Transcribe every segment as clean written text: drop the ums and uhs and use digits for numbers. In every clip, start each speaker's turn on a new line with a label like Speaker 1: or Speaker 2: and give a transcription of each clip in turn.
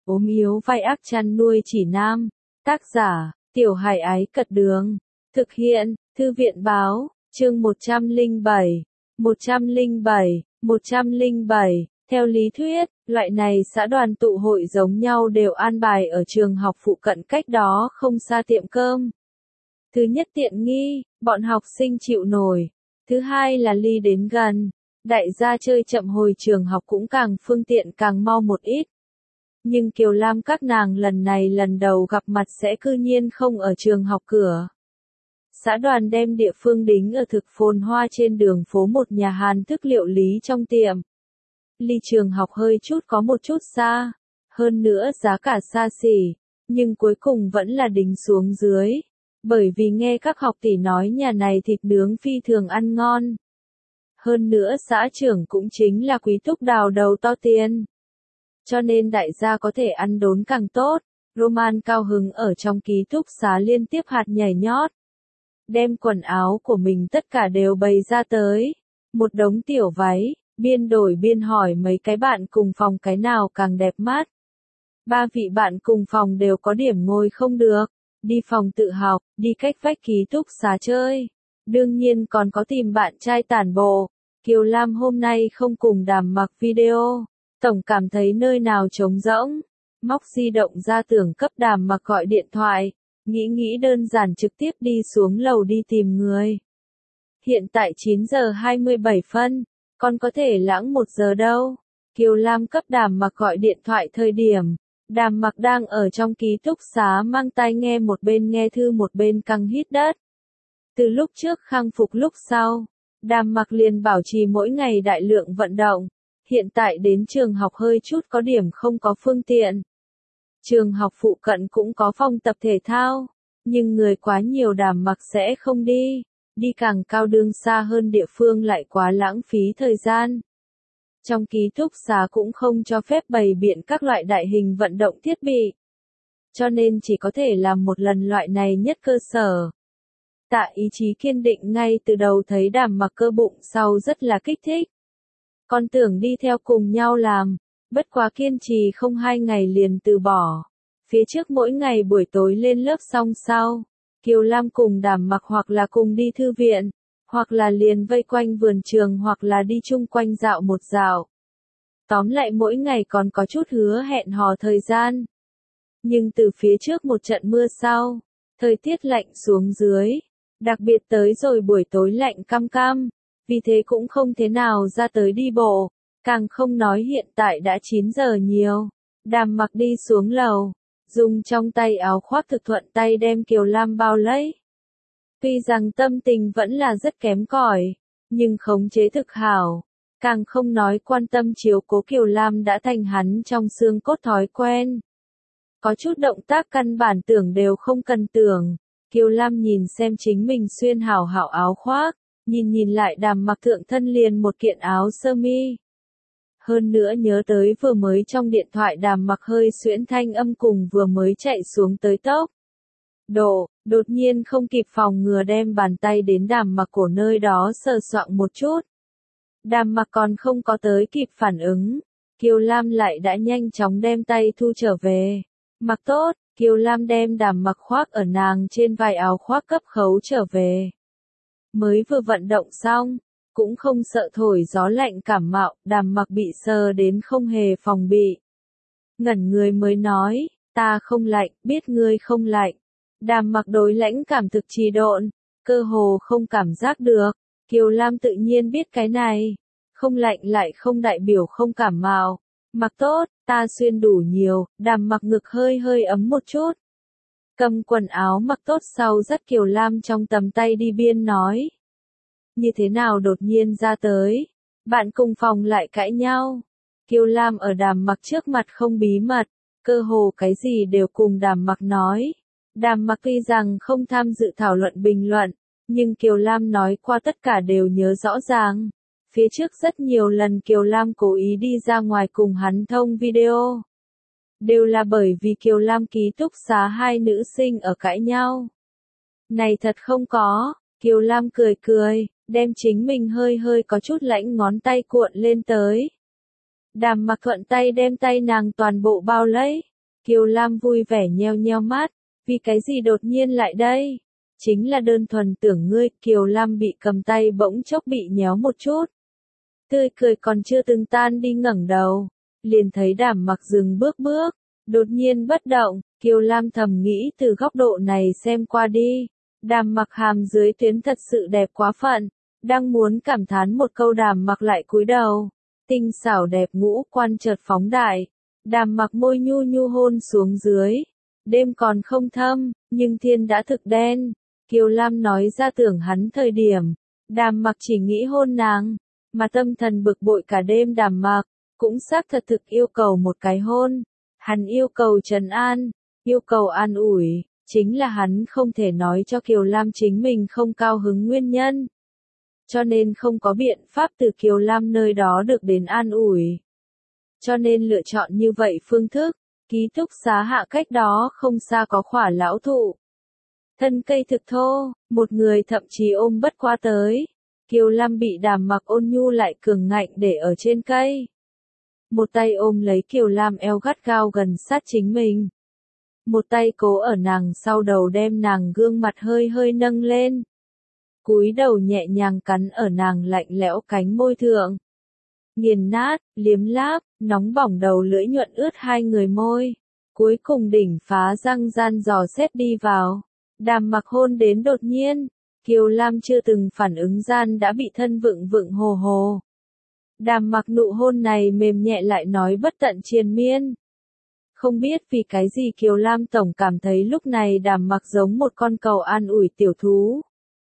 Speaker 1: ốm yếu vai ác chăn nuôi chỉ nam. Tác giả, Tiểu Hải Ái Cật Đường. Thực hiện, Thư viện Báo, chương 107. 107. Theo lý thuyết, loại này xã đoàn tụ hội giống nhau đều an bài ở trường học phụ cận cách đó không xa tiệm cơm. Thứ nhất tiện nghi, bọn học sinh chịu nổi. Thứ hai là ly đến gần. Đại gia chơi chậm hồi trường học cũng càng phương tiện càng mau một ít. Nhưng Kiều Lam các nàng lần này lần đầu gặp mặt sẽ cư nhiên không ở trường học cửa. Xã đoàn đem địa phương đính ở thực phồn hoa trên đường phố một nhà Hàn thức liệu lý trong tiệm. Ly trường học hơi chút có một chút xa, hơn nữa giá cả xa xỉ, nhưng cuối cùng vẫn là đính xuống dưới. Bởi vì nghe các học tỷ nói nhà này thịt nướng phi thường ăn ngon. Hơn nữa xã trưởng cũng chính là quý túc đào đầu to tiền. Cho nên đại gia có thể ăn đốn càng tốt. Roman cao hứng ở trong ký túc xá liên tiếp hạt nhảy nhót. Đem quần áo của mình tất cả đều bày ra tới. Một đống tiểu váy, biên đổi biên hỏi mấy cái bạn cùng phòng cái nào càng đẹp mắt. Ba vị bạn cùng phòng đều có điểm ngồi không được. Đi phòng tự học, đi cách vách ký túc xá chơi. Đương nhiên còn có tìm bạn trai tản bộ. Kiều Lam hôm nay không cùng Đàm Mặc video. Tổng cảm thấy nơi nào trống rỗng. Móc di động ra tưởng cấp Đàm Mặc gọi điện thoại. Nghĩ đơn giản trực tiếp đi xuống lầu đi tìm người. Hiện tại 9 giờ 27 phân. Còn có thể lãng 1 giờ đâu. Kiều Lam cấp Đàm Mặc gọi điện thoại thời điểm. Đàm Mặc đang ở trong ký túc xá mang tai nghe một bên nghe thư một bên căng hít đất. Từ lúc trước khang phục lúc sau, Đàm Mặc liền bảo trì mỗi ngày đại lượng vận động. Hiện tại đến trường học hơi chút có điểm không có phương tiện. Trường học phụ cận cũng có phòng tập thể thao, nhưng người quá nhiều Đàm Mặc sẽ không đi. Đi càng cao đường xa hơn địa phương lại quá lãng phí thời gian. Trong ký túc xá cũng không cho phép bày biện các loại đại hình vận động thiết bị. Cho nên chỉ có thể làm một lần loại này nhất cơ sở. Tạ ý chí kiên định ngay từ đầu thấy Đàm Mặc cơ bụng sau rất là kích thích. Còn tưởng đi theo cùng nhau làm, bất quá kiên trì không 2 ngày liền từ bỏ. Phía trước mỗi ngày buổi tối lên lớp xong sau, Kiều Lam cùng Đàm Mặc hoặc là cùng đi thư viện, hoặc là liền vây quanh vườn trường hoặc là đi chung quanh dạo một dạo. Tóm lại mỗi ngày còn có chút hứa hẹn hò thời gian. Nhưng từ phía trước một trận mưa sau, thời tiết lạnh xuống dưới, đặc biệt tới rồi buổi tối lạnh căm căm, vì thế cũng không thế nào ra tới đi bộ, càng không nói hiện tại đã 9 giờ nhiều. Đàm Mặc đi xuống lầu, dùng trong tay áo khoác thực thuận tay đem Kiều Lam bao lấy. Tuy rằng tâm tình vẫn là rất kém cỏi, nhưng khống chế thực hảo, càng không nói quan tâm chiếu cố Kiều Lam đã thành hắn trong xương cốt thói quen. Có chút động tác căn bản tưởng đều không cần tưởng, Kiều Lam nhìn xem chính mình xuyên hảo hảo áo khoác, nhìn lại Đàm Mặc thượng thân liền một kiện áo sơ mi. Hơn nữa nhớ tới vừa mới trong điện thoại Đàm Mặc hơi xuyễn thanh âm cùng vừa mới chạy xuống tới tốc. Đột nhiên không kịp phòng ngừa đem bàn tay đến Đàm Mặc cổ nơi đó sờ soạng một chút. Đàm Mặc còn không có tới kịp phản ứng, Kiều Lam lại đã nhanh chóng đem tay thu trở về. Mặc tốt, Kiều Lam đem Đàm Mặc khoác ở nàng trên vai áo khoác cấp khấu trở về. Mới vừa vận động xong, cũng không sợ thổi gió lạnh cảm mạo, Đàm Mặc bị sờ đến không hề phòng bị. Ngẩn người mới nói, ta không lạnh, biết ngươi không lạnh. Đàm Mặc đối lãnh cảm thực trì độn, cơ hồ không cảm giác được. Kiều Lam tự nhiên biết cái này. Không lạnh lại không đại biểu không cảm mạo. Mặc tốt, ta xuyên đủ nhiều, Đàm Mặc ngực hơi ấm một chút. Cầm quần áo mặc tốt sau dắt Kiều Lam trong tầm tay đi biên nói. Như thế nào đột nhiên ra tới, bạn cùng phòng lại cãi nhau. Kiều Lam ở Đàm Mặc trước mặt không bí mật, cơ hồ cái gì đều cùng Đàm Mặc nói. Đàm Mặc tuy rằng không tham dự thảo luận bình luận, nhưng Kiều Lam nói qua tất cả đều nhớ rõ ràng. Phía trước rất nhiều lần Kiều Lam cố ý đi ra ngoài cùng hắn thông video. Đều là bởi vì Kiều Lam ký túc xá 2 nữ sinh ở cãi nhau. Này thật không có, Kiều Lam cười, đem chính mình hơi có chút lãnh ngón tay cuộn lên tới. Đàm Mặc thuận tay đem tay nàng toàn bộ bao lấy. Kiều Lam vui vẻ nheo nheo mắt, vì cái gì đột nhiên lại đây? Chính là đơn thuần tưởng ngươi. Kiều Lam bị cầm tay bỗng chốc bị nhéo một chút. Tươi cười còn chưa từng tan đi, ngẩng đầu, liền thấy Đàm Mặc dừng bước, đột nhiên bất động. Kiều Lam thầm nghĩ từ góc độ này xem qua đi, Đàm Mặc hàm dưới tuyến thật sự đẹp quá phận. Đang muốn cảm thán một câu, Đàm Mặc lại cúi đầu, tinh xảo đẹp ngũ quan chợt phóng đại. Đàm Mặc môi nhu nhu hôn xuống dưới. Đêm còn không thâm, nhưng thiên đã thực đen. Kiều Lam nói ra tưởng hắn thời điểm, Đàm Mặc chỉ nghĩ hôn nàng, mà tâm thần bực bội cả đêm. Đàm Mặc cũng xác thật thực yêu cầu một cái hôn. Hắn yêu cầu trấn an, yêu cầu an ủi, chính là hắn không thể nói cho Kiều Lam chính mình không cao hứng nguyên nhân. Cho nên không có biện pháp từ Kiều Lam nơi đó được đến an ủi. Cho nên lựa chọn như vậy phương thức. Ký túc xá hạ cách đó không xa có khỏa lão thụ. Thân cây thực thô, một người thậm chí ôm bất qua tới. Kiều Lam bị Đàm Mặc ôn nhu lại cường ngạnh để ở trên cây. Một tay ôm lấy Kiều Lam eo gắt gao gần sát chính mình. Một tay cố ở nàng sau đầu đem nàng gương mặt hơi hơi nâng lên. Cúi đầu nhẹ nhàng cắn ở nàng lạnh lẽo cánh môi thượng. Nghiền nát, liếm láp, nóng bỏng đầu lưỡi nhuận ướt hai người môi. Cuối cùng đỉnh phá răng gian dò xét đi vào. Đàm Mặc hôn đến đột nhiên. Kiều Lam chưa từng phản ứng gian đã bị thân vựng hồ hồ. Đàm Mặc nụ hôn này mềm nhẹ lại nói bất tận triền miên. Không biết vì cái gì Kiều Lam tổng cảm thấy lúc này Đàm Mặc giống một con cầu an ủi tiểu thú.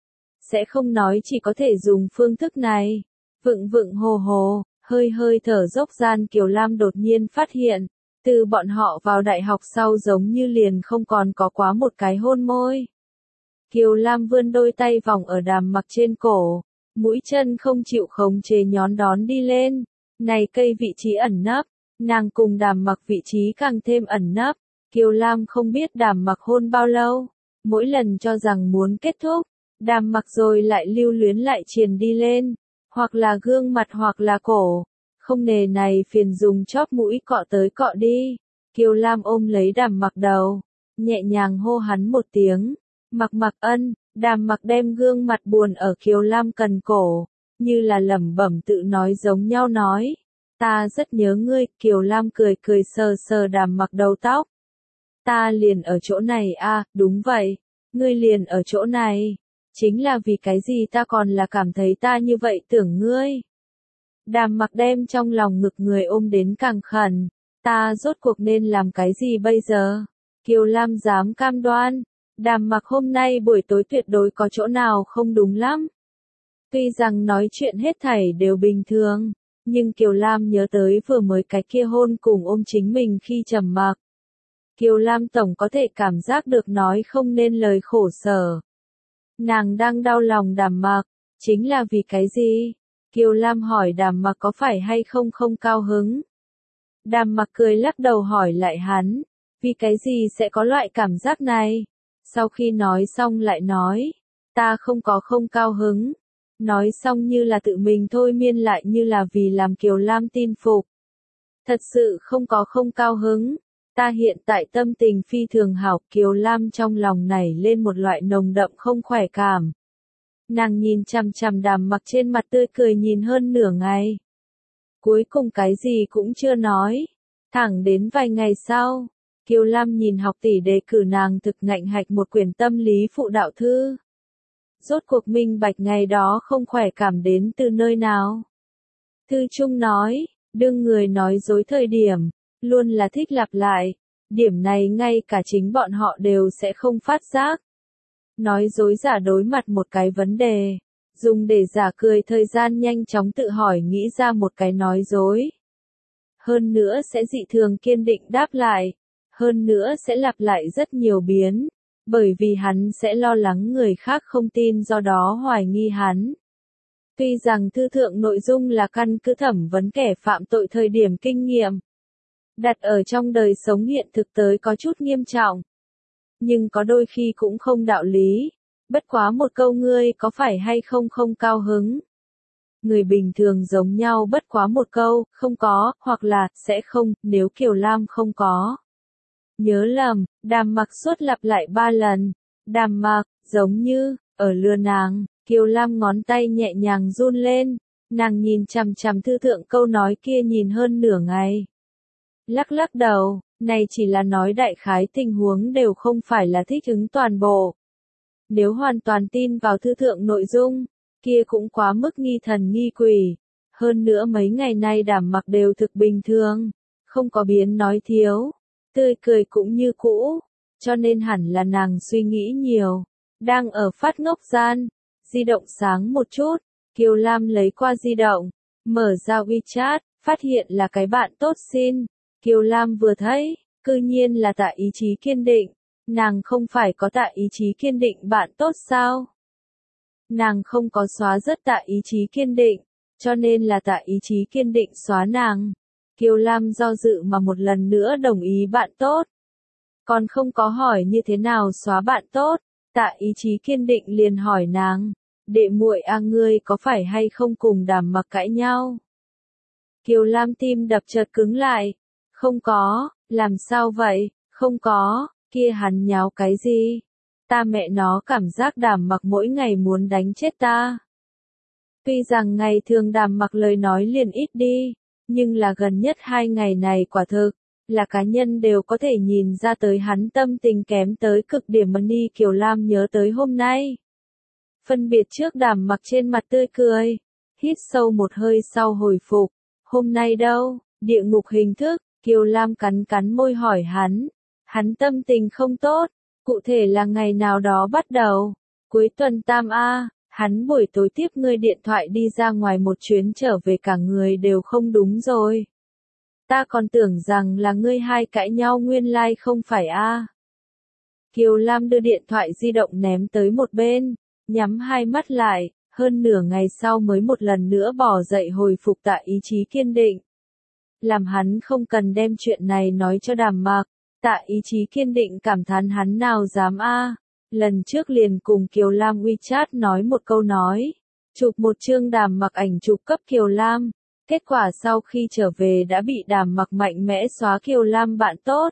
Speaker 1: Sẽ không nói chỉ có thể dùng phương thức này. Vựng hồ hồ, hơi hơi thở dốc gian Kiều Lam đột nhiên phát hiện, từ bọn họ vào đại học sau giống như liền không còn có quá một cái hôn môi. Kiều Lam vươn đôi tay vòng ở Đàm Mặc trên cổ, mũi chân không chịu khống chế nhón đón đi lên. Này cây vị trí ẩn nấp, nàng cùng Đàm Mặc vị trí càng thêm ẩn nấp. Kiều Lam không biết Đàm Mặc hôn bao lâu, mỗi lần cho rằng muốn kết thúc, Đàm Mặc rồi lại lưu luyến lại triền đi lên, hoặc là gương mặt hoặc là cổ. Không nề này phiền dùng chóp mũi cọ tới cọ đi. Kiều Lam ôm lấy Đàm Mặc đầu, nhẹ nhàng hô hắn một tiếng. Mặc Mặc ân. Đàm Mặc đem gương mặt buồn ở Kiều Lam cần cổ, như là lẩm bẩm tự nói giống nhau nói. Ta rất nhớ ngươi. Kiều Lam cười cười sờ sờ Đàm Mặc đầu tóc. Ta liền ở chỗ này à, đúng vậy. Ngươi liền ở chỗ này. Chính là vì cái gì ta còn là cảm thấy ta như vậy tưởng ngươi. Đàm Mặc đem trong lòng ngực người ôm đến càng khẩn. Ta rốt cuộc nên làm cái gì bây giờ? Kiều Lam dám cam đoan. Đàm Mặc hôm nay buổi tối tuyệt đối có chỗ nào không đúng lắm. Tuy rằng nói chuyện hết thảy đều bình thường, nhưng Kiều Lam nhớ tới vừa mới cái kia hôn cùng ôm chính mình khi trầm mặc. Kiều Lam tổng có thể cảm giác được nói không nên lời khổ sở. Nàng đang đau lòng Đàm Mặc, chính là vì cái gì? Kiều Lam hỏi Đàm Mặc có phải hay không không cao hứng. Đàm Mặc cười lắc đầu hỏi lại hắn, vì cái gì sẽ có loại cảm giác này? Sau khi nói xong lại nói, ta không có không cao hứng. Nói xong như là tự mình thôi miên lại như là vì làm Kiều Lam tin phục. Thật sự không có không cao hứng. Ta hiện tại tâm tình phi thường hảo. Kiều Lam trong lòng nảy lên một loại nồng đậm không khỏe cảm. Nàng nhìn chằm chằm Đàm Mặc trên mặt tươi cười nhìn hơn nửa ngày. Cuối cùng cái gì cũng chưa nói. Thẳng đến vài ngày sau, Kiều Lam nhìn học tỷ đề cử nàng thực ngạnh hạch một quyển tâm lý phụ đạo thư. Rốt cuộc minh bạch ngày đó không khỏe cảm đến từ nơi nào. Thư chung nói, đương người nói dối thời điểm, luôn là thích lặp lại. Điểm này ngay cả chính bọn họ đều sẽ không phát giác. Nói dối giả đối mặt một cái vấn đề, dùng để giả cười thời gian nhanh chóng tự hỏi nghĩ ra một cái nói dối. Hơn nữa sẽ dị thường kiên định đáp lại. Hơn nữa sẽ lặp lại rất nhiều biến. Bởi vì hắn sẽ lo lắng người khác không tin do đó hoài nghi hắn. Tuy rằng thư thượng nội dung là căn cứ thẩm vấn kẻ phạm tội thời điểm kinh nghiệm. Đặt ở trong đời sống hiện thực tới có chút nghiêm trọng. Nhưng có đôi khi cũng không đạo lý. Bất quá một câu ngươi có phải hay không không cao hứng. Người bình thường giống nhau bất quá một câu, không có, hoặc là, sẽ không, nếu Kiều Lam không có. Nhớ lầm, Đàm Mặc suốt lặp lại 3 lần. Đàm Mặc, giống như, ở lừa nàng. Kiều Lam ngón tay nhẹ nhàng run lên. Nàng nhìn chằm chằm thư thượng câu nói kia nhìn hơn nửa ngày. Lắc lắc đầu, này chỉ là nói đại khái tình huống đều không phải là thích ứng toàn bộ. Nếu hoàn toàn tin vào thư thượng nội dung, kia cũng quá mức nghi thần nghi quỷ. Hơn nữa mấy ngày nay Đàm Mặc đều thực bình thường, không có biến nói thiếu, tươi cười cũng như cũ, cho nên hẳn là nàng suy nghĩ nhiều. Đang ở phát ngốc gian, di động sáng một chút, Kiều Lam lấy qua di động, mở ra WeChat, phát hiện là cái bạn tốt xin. Kiều Lam vừa thấy, cư nhiên là Tạ Ý Chí Kiên Định. Nàng không phải có Tạ Ý Chí Kiên Định bạn tốt sao? Nàng không có xóa rất Tạ Ý Chí Kiên Định, cho nên là Tạ Ý Chí Kiên Định xóa nàng. Kiều Lam do dự mà một lần nữa đồng ý bạn tốt. Còn không có hỏi như thế nào xóa bạn tốt, Tạ Ý Chí Kiên Định liền hỏi nàng, đệ muội a ngươi có phải hay không cùng Đàm Mặc cãi nhau? Kiều Lam tim đập chợt cứng lại, không có, làm sao vậy, không có, kia hắn nháo cái gì? Ta mẹ nó cảm giác Đàm Mặc mỗi ngày muốn đánh chết ta. Tuy rằng ngày thường Đàm Mặc lời nói liền ít đi, nhưng là gần nhất 2 ngày này quả thực, là cá nhân đều có thể nhìn ra tới hắn tâm tình kém tới cực điểm mà Ni Kiều Lam nhớ tới hôm nay. Phân biệt trước Đàm Mặc trên mặt tươi cười, hít sâu một hơi sau hồi phục, hôm nay đâu, địa ngục hình thức, Kiều Lam cắn cắn môi hỏi hắn tâm tình không tốt, cụ thể là ngày nào đó bắt đầu, cuối tuần tam a. Hắn buổi tối tiếp ngươi điện thoại đi ra ngoài một chuyến trở về cả người đều không đúng rồi. Ta còn tưởng rằng là ngươi hai cãi nhau nguyên lai không phải a. Kiều Lam đưa điện thoại di động ném tới một bên, nhắm hai mắt lại, hơn nửa ngày sau mới một lần nữa bỏ dậy hồi phục Tạ Ý Chí Kiên Định. Làm hắn không cần đem chuyện này nói cho Đàm Mặc, Tạ Ý Chí Kiên Định cảm thán hắn nào dám a. Lần trước liền cùng Kiều Lam WeChat nói một câu nói, chụp một chương Đàm Mặc ảnh chụp cấp Kiều Lam, kết quả sau khi trở về đã bị Đàm Mặc mạnh mẽ xóa Kiều Lam bạn tốt.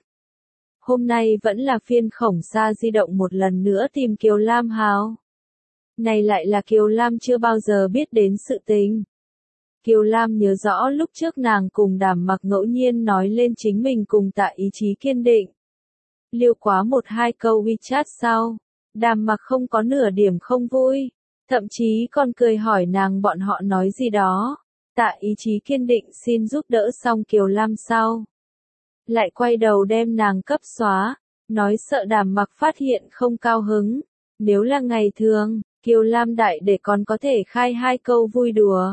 Speaker 1: Hôm nay vẫn là phiên khổng sa di động một lần nữa tìm Kiều Lam hào. Này lại là Kiều Lam chưa bao giờ biết đến sự tình. Kiều Lam nhớ rõ lúc trước nàng cùng Đàm Mặc ngẫu nhiên nói lên chính mình cùng Tạ Ý Chí Kiên Định. Liêu quá một hai câu WeChat sau, Đàm Mặc không có nửa điểm không vui, thậm chí còn cười hỏi nàng bọn họ nói gì đó. Tạ Ý Chí Kiên Định xin giúp đỡ xong Kiều Lam sau, lại quay đầu đem nàng cấp xóa, nói sợ Đàm Mặc phát hiện không cao hứng. Nếu là ngày thường, Kiều Lam đại để còn có thể khai hai câu vui đùa.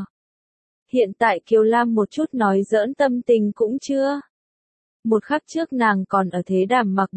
Speaker 1: Hiện tại Kiều Lam một chút nói giỡn tâm tình cũng chưa. Một khắc trước nàng còn ở thế Đàm Mặc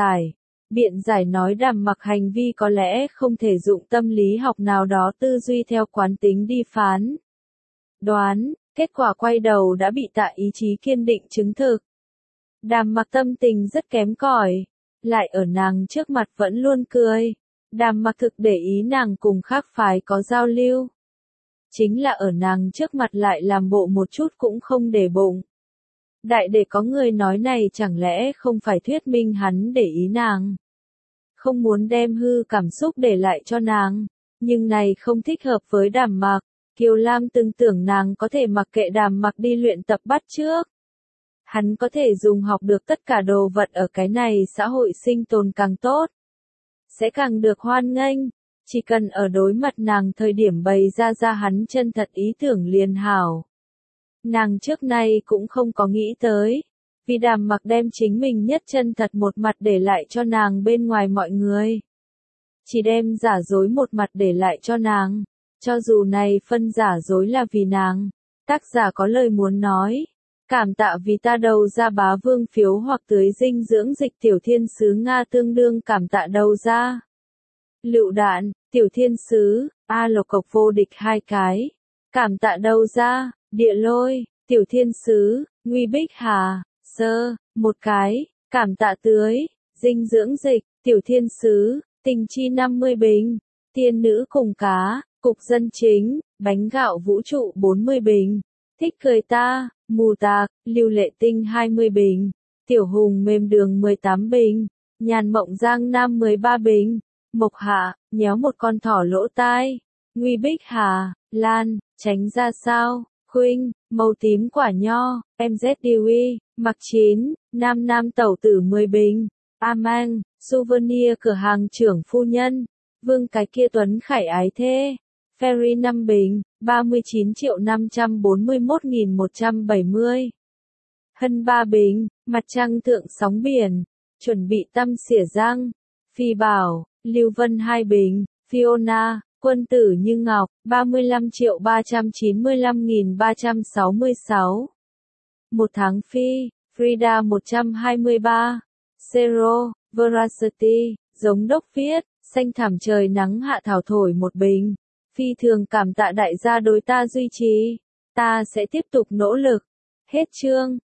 Speaker 1: biện giải nói Đàm Mặc hành vi có lẽ không thể dụng tâm lý học nào đó tư duy theo quán tính đi phán đoán, kết quả quay đầu đã bị Tạ Ý Chí Kiên Định chứng thực. Đàm Mặc tâm tình rất kém cỏi, lại ở nàng trước mặt vẫn luôn cười. Đàm Mặc thực để ý nàng cùng khác phái có giao lưu, chính là ở nàng trước mặt lại làm bộ một chút cũng không để bụng. Đại để có người nói này chẳng lẽ không phải thuyết minh hắn để ý nàng, không muốn đem hư cảm xúc để lại cho nàng, nhưng này không thích hợp với Đàm Mặc. Kiều Lam từng tưởng nàng có thể mặc kệ Đàm Mặc đi luyện tập bắt chước. Hắn có thể dùng học được tất cả đồ vật ở cái này xã hội sinh tồn càng tốt, sẽ càng được hoan nghênh, chỉ cần ở đối mặt nàng thời điểm bày ra hắn chân thật ý tưởng liền hảo. Nàng trước nay cũng không có nghĩ tới, vì Đàm Mặc đem chính mình nhất chân thật một mặt để lại cho nàng bên ngoài mọi người. Chỉ đem giả dối một mặt để lại cho nàng, cho dù này phân giả dối là vì nàng. Tác giả có lời muốn nói, cảm tạ vì ta đầu ra bá vương phiếu hoặc tưới dinh dưỡng dịch tiểu thiên sứ Nga tương đương cảm tạ đầu ra. Lựu đạn, tiểu thiên sứ, A lộc cộc vô địch 2 cái, cảm tạ đầu ra, địa lôi, tiểu thiên sứ, Nguy Bích Hà, Sơ, 1 cái, cảm tạ tưới, dinh dưỡng dịch, tiểu thiên sứ, tình chi 50 bình, tiên nữ cùng cá, cục dân chính, bánh gạo vũ trụ 40 bình, thích cười ta, mù tạc, lưu lệ tinh 20 bình, Tiểu Hùng mềm đường 18 bình, Nhàn Mộng Giang Nam 13 bình, Mộc Hạ, nhéo một con thỏ lỗ tai, Nguy Bích Hà, Lan, tránh ra sao, Khuynh, màu tím quả nho, MZDW, Mặc Chín, Nam Nam Tẩu Tử 10 bình, Amang, Souvenir cửa hàng trưởng phu nhân, Vương cái kia Tuấn Khải ái thê, Ferry 5 bình, 39.541.170. Hân 3 bình, Mặt trăng thượng sóng biển, chuẩn bị tăm xỉa răng, Phi Bảo, Lưu Vân 2 bình, Fiona, Quân tử như ngọc, 35.395.366. Một tháng Phi, Frida 123. Zero, Veracity, Giống Đốc viết, xanh thảm trời nắng hạ thảo thổi 1 bình. Phi thường cảm tạ đại gia đối ta duy trì. Ta sẽ tiếp tục nỗ lực. Hết chương.